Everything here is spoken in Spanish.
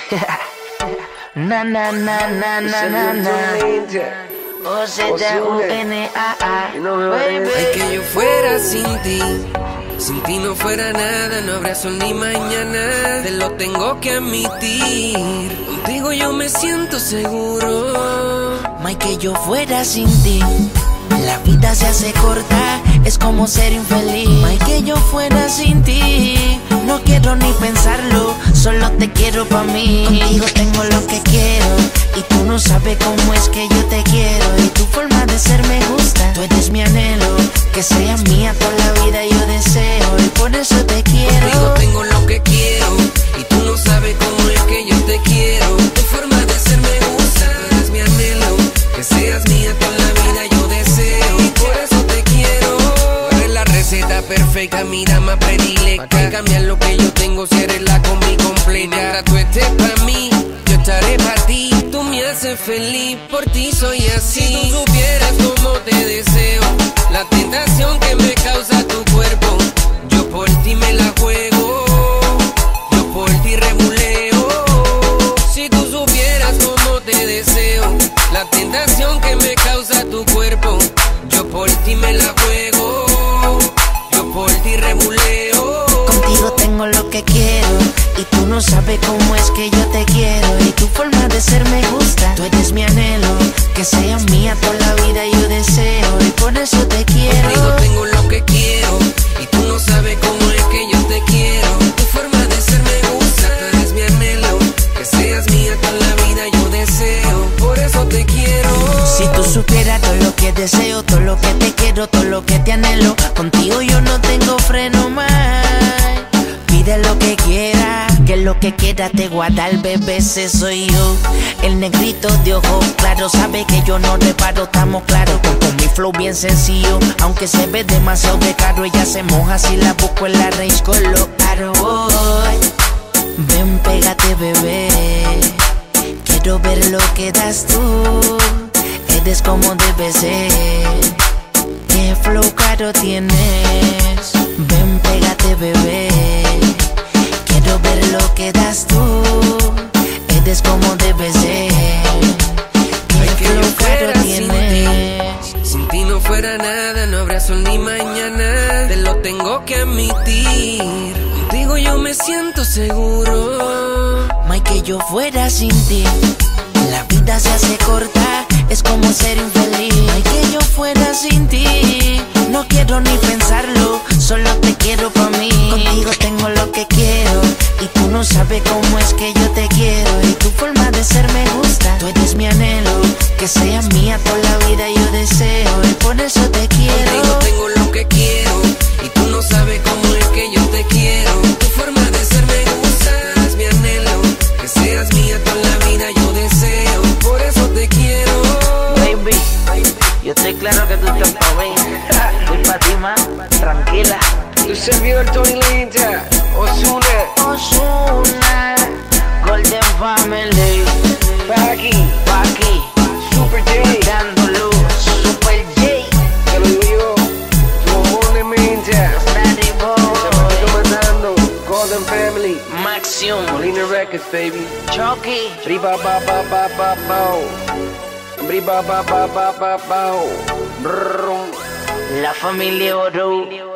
Na na na na na na na. O-Z-U-N-A-A. Baby. Ay, que yo fuera sin ti no fuera nada, no habrá sol ni mañana, te lo tengo que admitir. Contigo yo me siento seguro. May, que yo fuera sin ti, la vida se hace corta, es como ser infeliz. May, que yo fuera sin ti, no quiero ni pensarlo, solo te quiero pa' mí. Contigo tengo lo que quiero, y tú no sabes cómo es que yo te quiero. Y tu forma de ser me gusta, tú eres mi anhelo, que seas mía toda la vida yo deseo, y por eso te quiero. Contigo tengo lo que quiero, y tú no sabes cómo es que yo te quiero. Tu forma de ser me gusta, tú eres mi anhelo, que seas mía toda la vida yo deseo, y por eso te quiero. Tú eres la receta perfecta, mi dama predilecta, pa' cambiar lo que yo tengo si eres la combi completa. Mientras tú estés pa' mí, yo estaré pa' ti. Tú me haces feliz, por ti soy así. Si tú supieras cómo te deseo, la tentación que me causa tu cuerpo, yo por ti me la juego, yo por ti rebuleo. Si tú supieras cómo te deseo, la tentación que me causa tu cuerpo, yo por ti me la juego, yo por ti rebuleo. Contigo tengo lo que quiero, y tú no sabes cómo es que yo te quiero. Y tu forma de ser me gusta, tú eres mi anhelo, que seas mía toda la vida yo deseo, y por eso te quiero. Contigo tengo lo que quiero, y tú no sabes cómo es que yo te quiero. Tu forma de ser me gusta, tú eres mi anhelo, que seas mía toda la vida yo deseo, por eso te quiero. Si tú supieras todo lo que deseo, todo lo que te quiero, todo lo que te anhelo, contigo yo no tengo freno más. Pide lo que quieras, que lo que quiera te guarda el bebé, ese soy yo. El negrito de ojos claro, sabe que yo no reparo, estamos claros. Con mi flow bien sencillo, aunque se ve demasiado de caro, ella se moja si la busco en la range con lo caro. Ven, pégate, bebé, quiero ver lo que das tú. Eres como debe ser, qué flow caro tienes. Ven, pégate, bebé, quiero ver lo que das tú. Eres como debe ser, Ay, qué que yo flow caro fuera tienes. sin ti no fuera nada, no habrá sol ni mañana, te lo tengo que admitir. Contigo yo me siento seguro. May, que yo fuera sin ti, la vida se hace corta, es como ser infeliz. May, que yo fuera sin ti, no quiero ni pensarlo, solo te quiero pa' mí. Contigo tengo lo que quiero, y tú no sabes cómo es que yo te quiero. Y tu forma de ser me gusta, tú eres mi anhelo, que seas mía toda la vida yo deseo, y por eso te quiero. Contigo tengo lo que quiero, y tú no sabes cómo es que yo te quiero. Tu forma de ser me gusta, tú eres mi anhelo, que seas mía toda la vida yo deseo, por eso te quiero. Baby, yo estoy claro que tú estás pa' mí, estoy pa' ti, ma, tranquila. Tu servidor Tony Linda, Ozuna, Golden Family, Paki, Paki, Super J, dando luz, Super J, te lo digo yo, tu amor de Minta, Daddy se me Boy, quedó mandando, Golden Family, Maxium, Molina Records, baby. Chucky, Briba ba ba ba ba bao, briba ba ba ba ba bao, brrrrum. la familia Oro.